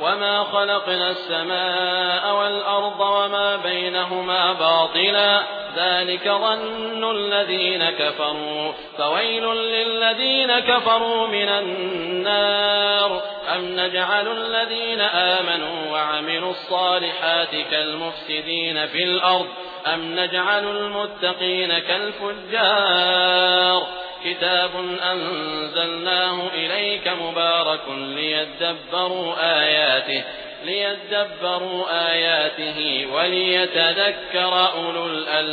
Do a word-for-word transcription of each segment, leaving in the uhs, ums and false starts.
وما خلقنا السماء والأرض وما بينهما باطلا ذلك ظن الذين كفروا فويل للذين كفروا من النار أم نجعل الذين آمنوا وعملوا الصالحات كالمفسدين في الأرض أم نجعل المتقين كالفجار كتاب أنزلناه إليك مبارك ليدبروا آياته ليدبروا آياته وليتذكر أولو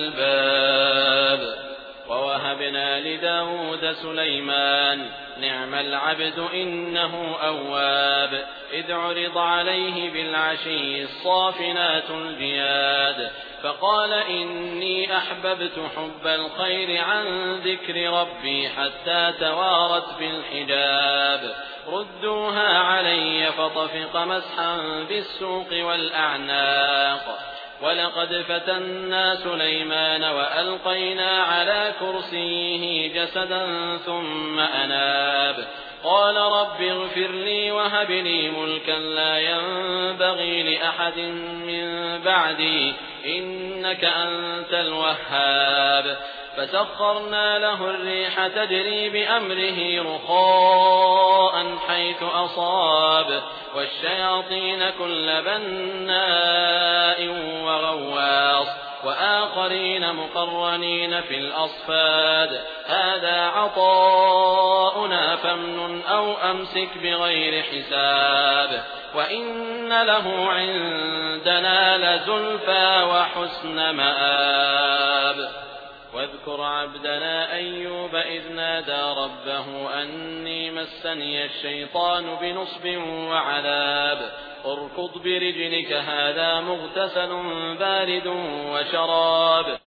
الألباب ووهبنا لداود سليمان نعم العبد إنه أواب إذ عرض عليه بالعشي الصافنات الجياد فقال إني أحببت حب الخير عن ذكر ربي حتى توارت بالحجاب ردوها علي فطفق مسحا بالسوق والأعناق ولقد فتنا سليمان وألقينا على كرسيه جسدا ثم أناب قال رب اغفر لي وهب لي ملكا لا ينبغي لأحد من بعدي إنك أنت الوهاب فسخرنا له الريح تجري بأمره رخاء حيث أصاب والشياطين كل بناء وغواص وآخرين مقرنين في الأصفاد هذا عطاؤنا فامنن أو أمسك بغير حساب وإن له عندنا لزلفى وحسن مآب واذكر عبدنا أيوب إذ نادى ربه أني مسني الشيطان بنصب وعذاب اركض برجلك هذا مغتسل بارد وشراب